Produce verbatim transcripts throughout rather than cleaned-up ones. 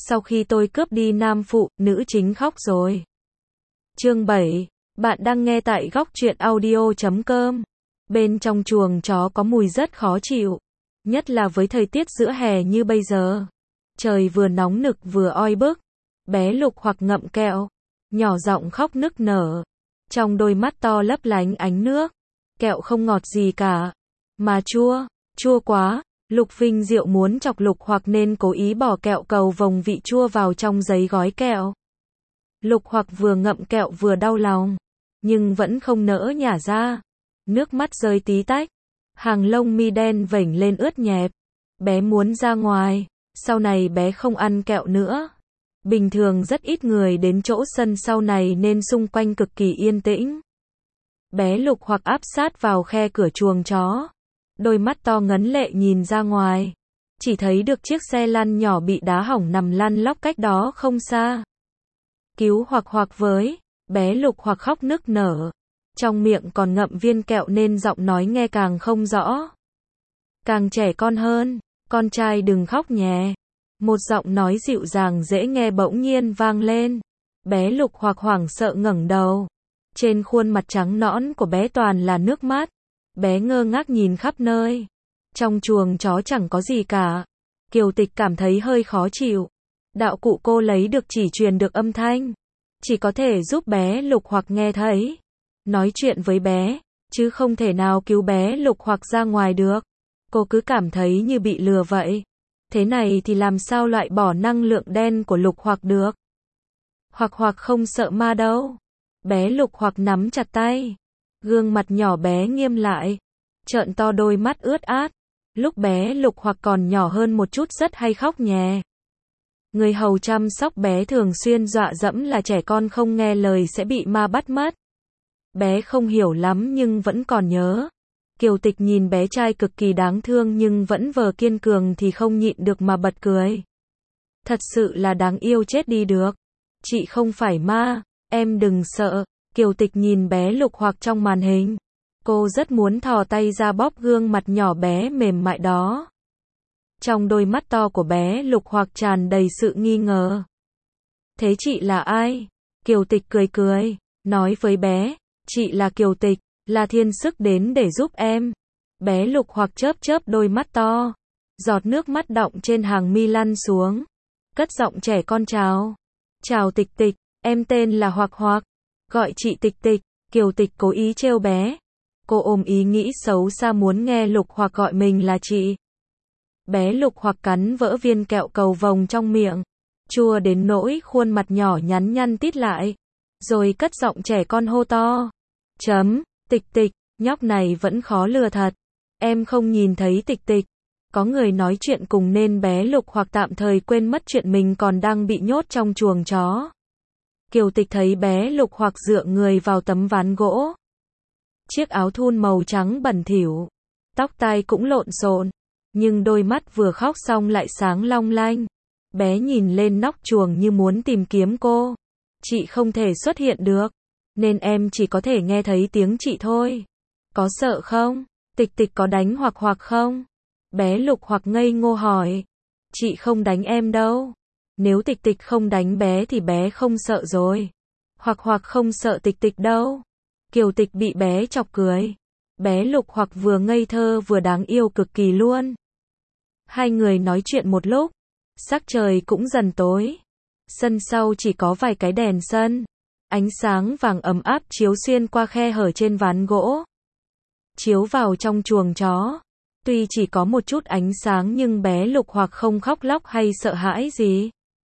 Sau khi tôi cướp đi nam phụ, nữ chính khóc rồi. Chương bảy. Bạn đang nghe tại góc truyện audio chấm com. Bên trong chuồng chó có mùi rất khó chịu. Nhất là với thời tiết giữa hè như bây giờ. Trời vừa nóng nực vừa oi bức. Bé Lục Hoặc ngậm kẹo. Nhỏ giọng khóc nức nở. Trong đôi mắt to lấp lánh ánh nước. Kẹo không ngọt gì cả. Mà chua, chua quá. Lục Vinh Diệu muốn chọc Lục Hoặc nên cố ý bỏ kẹo cầu vồng vị chua vào trong giấy gói kẹo. Lục Hoặc vừa ngậm kẹo vừa đau lòng, nhưng vẫn không nỡ nhả ra. Nước mắt rơi tí tách, hàng lông mi đen vểnh lên ướt nhẹp. Bé muốn ra ngoài, sau này bé không ăn kẹo nữa. Bình thường rất ít người đến chỗ sân sau này nên xung quanh cực kỳ yên tĩnh. Bé Lục Hoặc áp sát vào khe cửa chuồng chó. Đôi mắt to ngấn lệ nhìn ra ngoài. Chỉ thấy được chiếc xe lăn nhỏ bị đá hỏng nằm lăn lóc cách đó không xa. Cứu Hoặc Hoặc với. Bé Lục Hoặc khóc nức nở. Trong miệng còn ngậm viên kẹo nên giọng nói nghe càng không rõ. Càng trẻ con hơn. Con trai đừng khóc nhé. Một giọng nói dịu dàng dễ nghe bỗng nhiên vang lên. Bé Lục Hoặc hoảng sợ ngẩng đầu. Trên khuôn mặt trắng nõn của bé toàn là nước mắt. Bé ngơ ngác nhìn khắp nơi. Trong chuồng chó chẳng có gì cả. Kiều Tịch cảm thấy hơi khó chịu. Đạo cụ cô lấy được chỉ truyền được âm thanh. Chỉ có thể giúp bé Lục Hoặc nghe thấy. Nói chuyện với bé, chứ không thể nào cứu bé Lục Hoặc ra ngoài được. Cô cứ cảm thấy như bị lừa vậy. Thế này thì làm sao loại bỏ năng lượng đen của Lục Hoặc được. Hoặc Hoặc không sợ ma đâu. Bé Lục Hoặc nắm chặt tay. Gương mặt nhỏ bé nghiêm lại. Trợn to đôi mắt ướt át. Lúc bé Lục Hoặc còn nhỏ hơn một chút rất hay khóc nhè. Người hầu chăm sóc bé thường xuyên dọa dẫm là trẻ con không nghe lời sẽ bị ma bắt mất. Bé không hiểu lắm nhưng vẫn còn nhớ. Kiều Tịch nhìn bé trai cực kỳ đáng thương nhưng vẫn vờ kiên cường thì không nhịn được mà bật cười. Thật sự là đáng yêu chết đi được. Chị không phải ma, em đừng sợ. Kiều Tịch nhìn bé Lục Hoặc trong màn hình. Cô rất muốn thò tay ra bóp gương mặt nhỏ bé mềm mại đó. Trong đôi mắt to của bé Lục Hoặc tràn đầy sự nghi ngờ. Thế chị là ai? Kiều Tịch cười cười, nói với bé, chị là Kiều Tịch, là thiên sức đến để giúp em. Bé Lục Hoặc chớp chớp đôi mắt to. Giọt nước mắt đọng trên hàng mi lăn xuống. Cất giọng trẻ con chào. Chào Tịch Tịch, em tên là Hoặc Hoặc. Gọi chị Tịch Tịch. Kiều Tịch cố ý trêu bé. Cô ôm ý nghĩ xấu xa muốn nghe Lục Hoặc gọi mình là chị. Bé Lục Hoặc cắn vỡ viên kẹo cầu vồng trong miệng. Chua đến nỗi khuôn mặt nhỏ nhắn nhăn tít lại. Rồi cất giọng trẻ con hô to. Chấm, Tịch Tịch, nhóc này vẫn khó lừa thật. Em không nhìn thấy Tịch Tịch. Có người nói chuyện cùng nên bé Lục Hoặc tạm thời quên mất chuyện mình còn đang bị nhốt trong chuồng chó. Kiều Tịch thấy bé Lục Hoặc dựa người vào tấm ván gỗ. Chiếc áo thun màu trắng bẩn thỉu. Tóc tai cũng lộn xộn. Nhưng đôi mắt vừa khóc xong lại sáng long lanh. Bé nhìn lên nóc chuồng như muốn tìm kiếm cô. Chị không thể xuất hiện được. Nên em chỉ có thể nghe thấy tiếng chị thôi. Có sợ không? Tịch Tịch có đánh Hoặc Hoặc không? Bé Lục Hoặc ngây ngô hỏi. Chị không đánh em đâu. Nếu Tịch Tịch không đánh bé thì bé không sợ rồi. Hoặc Hoặc không sợ Tịch Tịch đâu. Kiều Tịch bị bé chọc cười. Bé Lục Hoặc vừa ngây thơ vừa đáng yêu cực kỳ luôn. Hai người nói chuyện một lúc. Sắc trời cũng dần tối. Sân sau chỉ có vài cái đèn sân. Ánh sáng vàng ấm áp chiếu xuyên qua khe hở trên ván gỗ. Chiếu vào trong chuồng chó. Tuy chỉ có một chút ánh sáng nhưng bé Lục Hoặc không khóc lóc hay sợ hãi gì.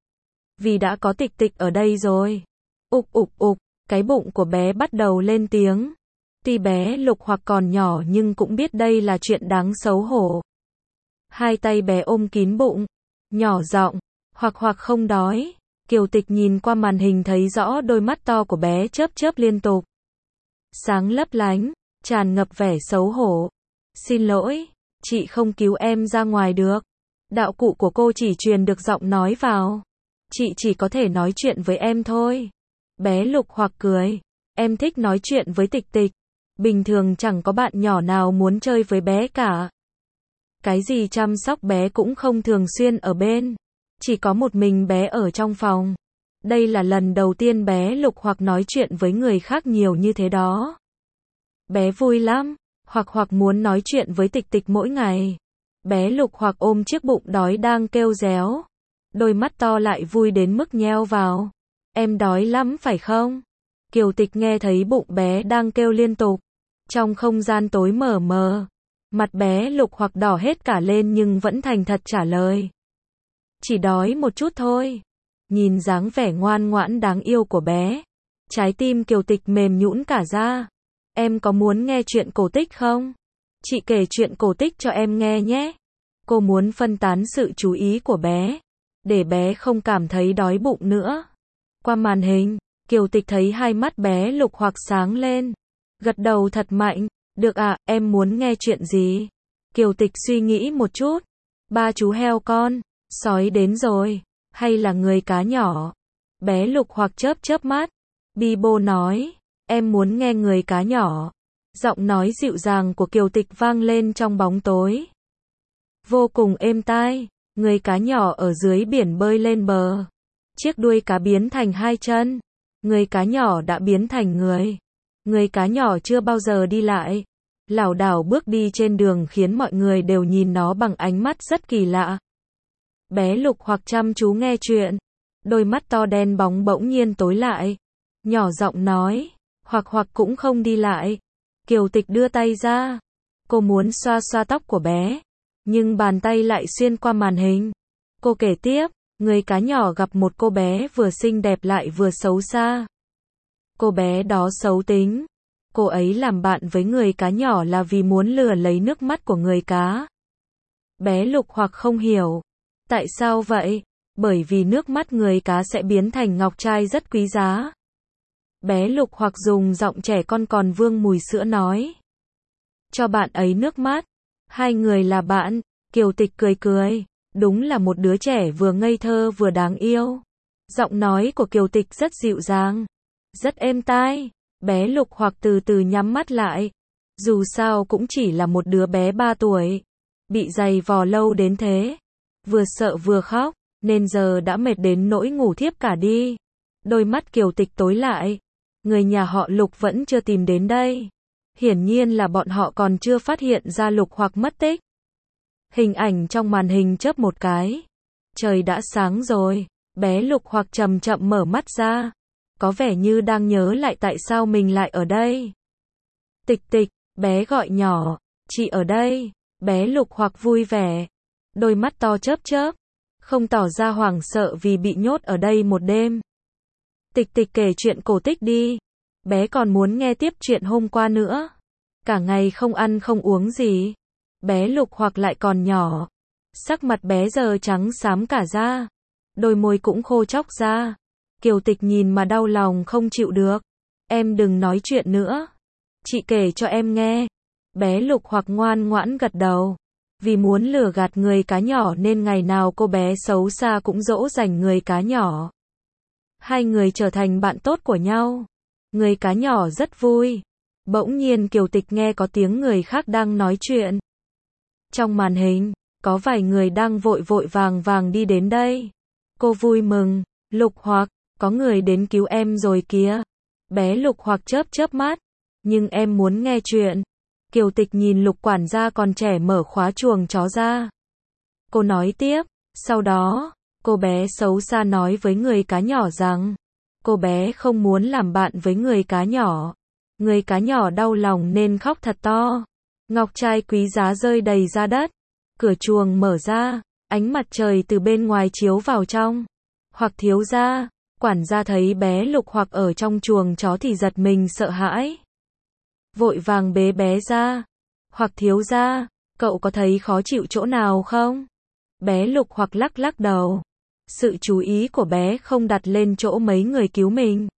Vì đã có Tịch Tịch ở đây rồi. Ục ục ục, cái bụng của bé bắt đầu lên tiếng. Tuy bé Lục Hoặc còn nhỏ nhưng cũng biết đây là chuyện đáng xấu hổ. Hai tay bé ôm kín bụng. Nhỏ giọng, Hoặc Hoặc không đói. Kiều Tịch nhìn qua màn hình thấy rõ đôi mắt to của bé chớp chớp liên tục. Sáng lấp lánh, tràn ngập vẻ xấu hổ. Xin lỗi, chị không cứu em ra ngoài được. Đạo cụ của cô chỉ truyền được giọng nói vào. Chị chỉ có thể nói chuyện với em thôi. Bé Lục Hoặc cười. Em thích nói chuyện với Tịch Tịch. Bình thường chẳng có bạn nhỏ nào muốn chơi với bé cả. Cái gì chăm sóc bé cũng không thường xuyên ở bên. Chỉ có một mình bé ở trong phòng. Đây là lần đầu tiên bé Lục Hoặc nói chuyện với người khác nhiều như thế đó. Bé vui lắm, Hoặc Hoặc muốn nói chuyện với Tịch Tịch mỗi ngày. Bé Lục Hoặc ôm chiếc bụng đói đang kêu réo. Đôi mắt to lại vui đến mức nheo vào. Em đói lắm phải không? Kiều Tịch nghe thấy bụng bé đang kêu liên tục. Trong không gian tối mờ mờ, mặt bé Lục Hoặc đỏ hết cả lên nhưng vẫn thành thật trả lời. Chỉ đói một chút thôi. Nhìn dáng vẻ ngoan ngoãn đáng yêu của bé, trái tim Kiều Tịch mềm nhũn cả ra. Em có muốn nghe chuyện cổ tích không? Chị kể chuyện cổ tích cho em nghe nhé. Cô muốn phân tán sự chú ý của bé, để bé không cảm thấy đói bụng nữa. Qua màn hình, Kiều Tịch thấy hai mắt bé Lục Hoặc sáng lên. Gật đầu thật mạnh. Được ạ, em muốn nghe chuyện gì? Kiều Tịch suy nghĩ một chút. Ba chú heo con, sói đến rồi, hay là người cá nhỏ? Bé Lục Hoặc chớp chớp mắt. Bibo nói, em muốn nghe người cá nhỏ. Giọng nói dịu dàng của Kiều Tịch vang lên trong bóng tối. Vô cùng êm tai, người cá nhỏ ở dưới biển bơi lên bờ. Chiếc đuôi cá biến thành hai chân. Người cá nhỏ đã biến thành người. Người cá nhỏ chưa bao giờ đi lại. Lảo đảo bước đi trên đường khiến mọi người đều nhìn nó bằng ánh mắt rất kỳ lạ. Bé Lục Hoặc chăm chú nghe chuyện. Đôi mắt to đen bóng bỗng nhiên tối lại. Nhỏ giọng nói, Hoặc Hoặc cũng không đi lại. Kiều Tịch đưa tay ra. Cô muốn xoa xoa tóc của bé. Nhưng bàn tay lại xuyên qua màn hình. Cô kể tiếp, người cá nhỏ gặp một cô bé vừa xinh đẹp lại vừa xấu xa. Cô bé đó xấu tính. Cô ấy làm bạn với người cá nhỏ là vì muốn lừa lấy nước mắt của người cá. Bé Lục Hoặc không hiểu. Tại sao vậy? Bởi vì nước mắt người cá sẽ biến thành ngọc trai rất quý giá. Bé Lục Hoặc dùng giọng trẻ con còn vương mùi sữa nói. Cho bạn ấy nước mắt. Hai người là bạn. Kiều Tịch cười cười. Đúng là một đứa trẻ vừa ngây thơ vừa đáng yêu. Giọng nói của Kiều Tịch rất dịu dàng, rất êm tai. Bé Lục Hoặc từ từ nhắm mắt lại. Dù sao cũng chỉ là một đứa bé ba tuổi. Bị giày vò lâu đến thế. Vừa sợ vừa khóc, nên giờ đã mệt đến nỗi ngủ thiếp cả đi. Đôi mắt Kiều Tịch tối lại. Người nhà họ Lục vẫn chưa tìm đến đây. Hiển nhiên là bọn họ còn chưa phát hiện ra Lục Hoặc mất tích. Hình ảnh trong màn hình chớp một cái. Trời đã sáng rồi. Bé Lục Hoặc chậm chậm mở mắt ra. Có vẻ như đang nhớ lại tại sao mình lại ở đây. Tịch Tịch, bé gọi nhỏ. Chị ở đây. Bé Lục Hoặc vui vẻ. Đôi mắt to chớp chớp. Không tỏ ra hoảng sợ vì bị nhốt ở đây một đêm. Tịch Tịch kể chuyện cổ tích đi. Bé còn muốn nghe tiếp chuyện hôm qua nữa. Cả ngày không ăn không uống gì. Bé Lục Hoặc lại còn nhỏ. Sắc mặt bé giờ trắng xám cả da. Đôi môi cũng khô chóc ra. Kiều Tịch nhìn mà đau lòng không chịu được. Em đừng nói chuyện nữa. Chị kể cho em nghe. Bé Lục Hoặc ngoan ngoãn gật đầu. Vì muốn lừa gạt người cá nhỏ nên ngày nào cô bé xấu xa cũng dỗ dành người cá nhỏ. Hai người trở thành bạn tốt của nhau. Người cá nhỏ rất vui. Bỗng nhiên Kiều Tịch nghe có tiếng người khác đang nói chuyện. Trong màn hình, có vài người đang vội vội vàng vàng đi đến đây. Cô vui mừng. Lục Hoặc, có người đến cứu em rồi kìa. Bé Lục Hoặc chớp chớp mắt. Nhưng em muốn nghe chuyện. Kiều Tịch nhìn Lục quản gia còn trẻ mở khóa chuồng chó ra. Cô nói tiếp. Sau đó, cô bé xấu xa nói với người cá nhỏ rằng cô bé không muốn làm bạn với người cá nhỏ. Người cá nhỏ đau lòng nên khóc thật to. Ngọc trai quý giá rơi đầy ra đất. Cửa chuồng mở ra. Ánh mặt trời từ bên ngoài chiếu vào trong. Hoặc thiếu gia. Quản gia thấy bé Lục Hoặc ở trong chuồng chó thì giật mình sợ hãi. Vội vàng bế bé ra. Hoặc thiếu gia, cậu có thấy khó chịu chỗ nào không? Bé Lục Hoặc lắc lắc đầu. Sự chú ý của bé không đặt lên chỗ mấy người cứu mình.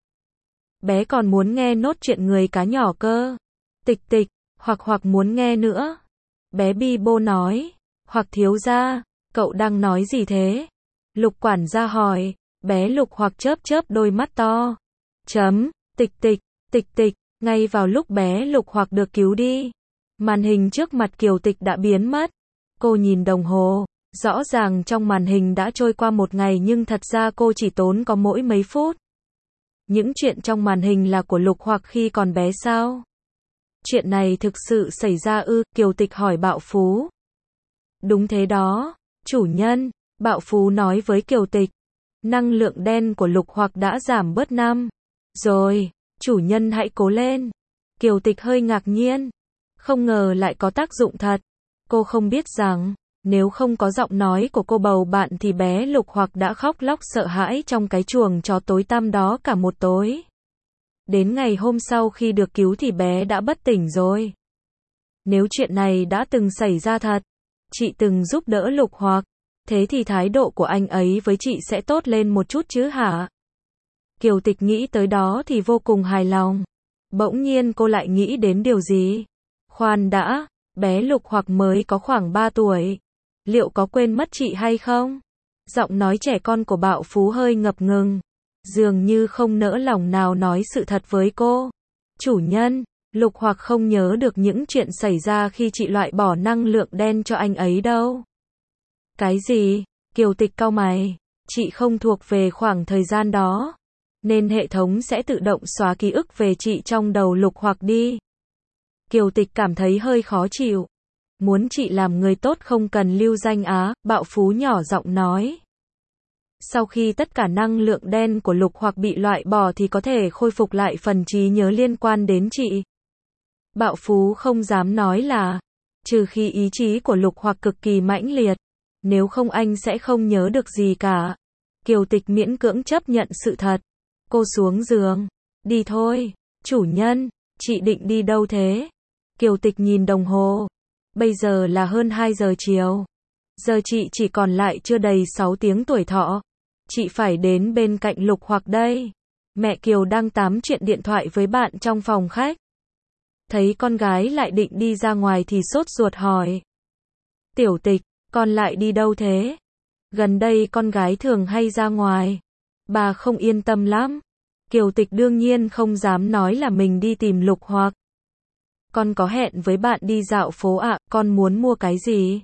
Bé còn muốn nghe nốt chuyện người cá nhỏ cơ. Tịch Tịch, Hoặc Hoặc muốn nghe nữa. Bé Bibo nói. Hoặc thiếu gia, cậu đang nói gì thế? Lục quản gia hỏi. Bé Lục Hoặc chớp chớp đôi mắt to. Chấm, Tịch Tịch, Tịch Tịch. Ngay vào lúc bé Lục Hoặc được cứu đi, màn hình trước mặt Kiều Tịch đã biến mất. Cô nhìn đồng hồ. Rõ ràng trong màn hình đã trôi qua một ngày nhưng thật ra cô chỉ tốn có mỗi mấy phút. Những chuyện trong màn hình là của Lục Hoặc khi còn bé sao? Chuyện này thực sự xảy ra ư? Kiều Tịch hỏi Bạo Phú. Đúng thế đó, chủ nhân, Bạo Phú nói với Kiều Tịch. Năng lượng đen của Lục Hoặc đã giảm bớt năm. Rồi, chủ nhân hãy cố lên. Kiều Tịch hơi ngạc nhiên. Không ngờ lại có tác dụng thật. Cô không biết rằng, nếu không có giọng nói của cô bầu bạn thì bé Lục Hoặc đã khóc lóc sợ hãi trong cái chuồng chó tối tăm đó cả một tối. Đến ngày hôm sau khi được cứu thì bé đã bất tỉnh rồi. Nếu chuyện này đã từng xảy ra thật, chị từng giúp đỡ Lục Hoặc, thế thì thái độ của anh ấy với chị sẽ tốt lên một chút chứ hả? Kiều Tịch nghĩ tới đó thì vô cùng hài lòng. Bỗng nhiên cô lại nghĩ đến điều gì? Khoan đã, bé Lục Hoặc mới có khoảng ba tuổi. Liệu có quên mất chị hay không? Giọng nói trẻ con của Bạo Phú hơi ngập ngừng. Dường như không nỡ lòng nào nói sự thật với cô. Chủ nhân, Lục Hoặc không nhớ được những chuyện xảy ra khi chị loại bỏ năng lượng đen cho anh ấy đâu. Cái gì? Kiều Tịch cau mày. Chị không thuộc về khoảng thời gian đó, nên hệ thống sẽ tự động xóa ký ức về chị trong đầu Lục Hoặc đi. Kiều Tịch cảm thấy hơi khó chịu. Muốn chị làm người tốt không cần lưu danh á, Bạo Phú nhỏ giọng nói. Sau khi tất cả năng lượng đen của Lục Hoặc bị loại bỏ thì có thể khôi phục lại phần trí nhớ liên quan đến chị. Bạo Phú không dám nói là, trừ khi ý chí của Lục Hoặc cực kỳ mãnh liệt, nếu không anh sẽ không nhớ được gì cả. Kiều Tịch miễn cưỡng chấp nhận sự thật. Cô xuống giường. Đi thôi, chủ nhân, chị định đi đâu thế? Kiều Tịch nhìn đồng hồ. Bây giờ là hơn hai giờ chiều. Giờ chị chỉ còn lại chưa đầy sáu tiếng tuổi thọ. Chị phải đến bên cạnh Lục Hoặc đây. Mẹ Kiều đang tám chuyện điện thoại với bạn trong phòng khách. Thấy con gái lại định đi ra ngoài thì sốt ruột hỏi. Tiểu Tịch, con lại đi đâu thế? Gần đây con gái thường hay ra ngoài. Bà không yên tâm lắm. Kiều Tịch đương nhiên không dám nói là mình đi tìm Lục Hoặc. Con có hẹn với bạn đi dạo phố ạ, à, con muốn mua cái gì?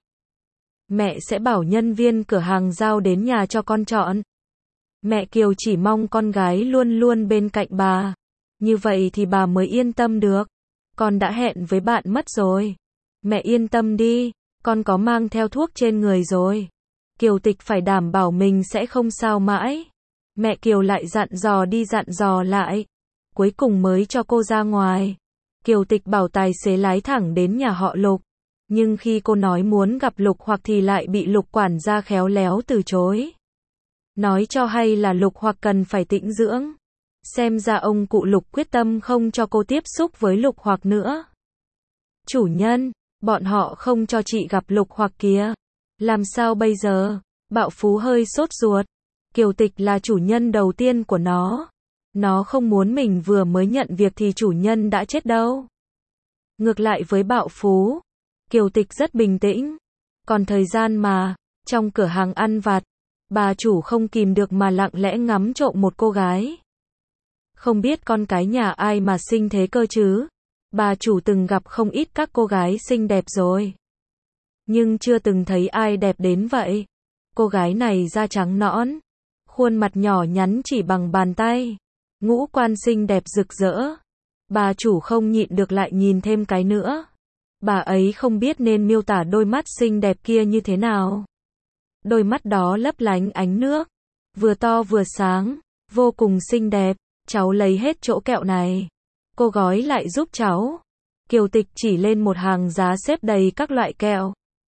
Mẹ sẽ bảo nhân viên cửa hàng giao đến nhà cho con chọn. Mẹ Kiều chỉ mong con gái luôn luôn bên cạnh bà. Như vậy thì bà mới yên tâm được. Con đã hẹn với bạn mất rồi. Mẹ yên tâm đi, con có mang theo thuốc trên người rồi. Kiều Tịch phải đảm bảo mình sẽ không sao mãi. Mẹ Kiều lại dặn dò đi dặn dò lại. Cuối cùng mới cho cô ra ngoài. Kiều Tịch bảo tài xế lái thẳng đến nhà họ Lục. Nhưng khi cô nói muốn gặp Lục Hoặc thì lại bị Lục quản gia khéo léo từ chối. Nói cho hay là Lục Hoặc cần phải tĩnh dưỡng. Xem ra ông cụ Lục quyết tâm không cho cô tiếp xúc với Lục Hoặc nữa. Chủ nhân, bọn họ không cho chị gặp Lục Hoặc kìa. Làm sao bây giờ? Bạo Phú hơi sốt ruột. Kiều Tịch là chủ nhân đầu tiên của nó. Nó không muốn mình vừa mới nhận việc thì chủ nhân đã chết đâu. Ngược lại với Bạo Phú, Kiều Tịch rất bình tĩnh. Còn thời gian mà, trong cửa hàng ăn vặt, bà chủ không kìm được mà lặng lẽ ngắm trộm một cô gái. Không biết con cái nhà ai mà xinh thế cơ chứ? Bà chủ từng gặp không ít các cô gái xinh đẹp rồi, nhưng chưa từng thấy ai đẹp đến vậy. Cô gái này da trắng nõn, khuôn mặt nhỏ nhắn chỉ bằng bàn tay, ngũ quan xinh đẹp rực rỡ. Bà chủ không nhịn được lại nhìn thêm cái nữa. Bà ấy không biết nên miêu tả đôi mắt xinh đẹp kia như thế nào. Đôi mắt đó lấp lánh ánh nước, vừa to vừa sáng, vô cùng xinh đẹp. Cháu lấy hết chỗ kẹo này. Cô gói lại giúp cháu. Kiều Tịch chỉ lên một hàng giá xếp đầy các loại kẹo.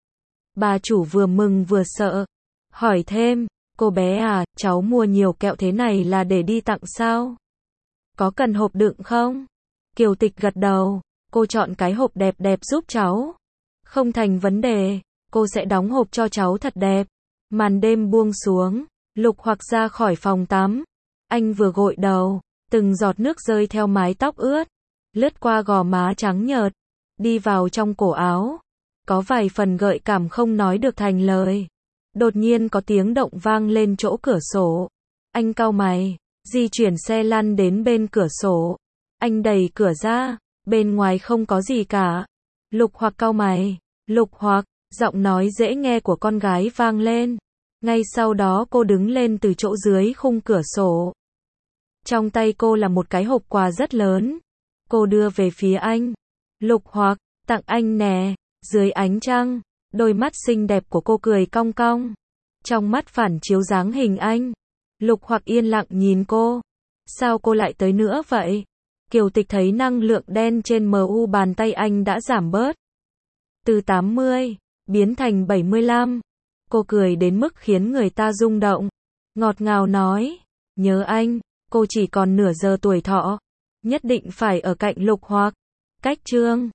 Bà chủ vừa mừng vừa sợ. Hỏi thêm, cô bé à, cháu mua nhiều kẹo thế này là để đi tặng sao? Có cần hộp đựng không? Kiều Tịch gật đầu. Cô chọn cái hộp đẹp đẹp giúp cháu. Không thành vấn đề, cô sẽ đóng hộp cho cháu thật đẹp. Màn đêm buông xuống, Lục Hoặc ra khỏi phòng tắm. Anh vừa gội đầu, từng giọt nước rơi theo mái tóc ướt, lướt qua gò má trắng nhợt, đi vào trong cổ áo. Có vài phần gợi cảm không nói được thành lời. Đột nhiên có tiếng động vang lên chỗ cửa sổ. Anh cau mày, di chuyển xe lăn đến bên cửa sổ. Anh đẩy cửa ra, bên ngoài không có gì cả. Lục Hoặc cau mày, Lục Hoặc, Giọng nói dễ nghe của con gái vang lên. Ngay sau đó cô đứng lên từ chỗ dưới khung cửa sổ. Trong tay cô là một cái hộp quà rất lớn. Cô đưa về phía anh. Lục Hoặc, tặng anh nè. Dưới ánh trăng, đôi mắt xinh đẹp của cô cười cong cong. Trong mắt phản chiếu dáng hình anh. Lục Hoặc yên lặng nhìn cô. Sao cô lại tới nữa vậy? Kiều Tịch thấy năng lượng đen trên em u bàn tay anh đã giảm bớt. Từ tám mươi, biến thành bảy mươi lăm. Cô cười đến mức khiến người ta rung động. Ngọt ngào nói. Nhớ anh, cô chỉ còn nửa giờ tuổi thọ. Nhất định phải ở cạnh Lục Hoặc. Cách chương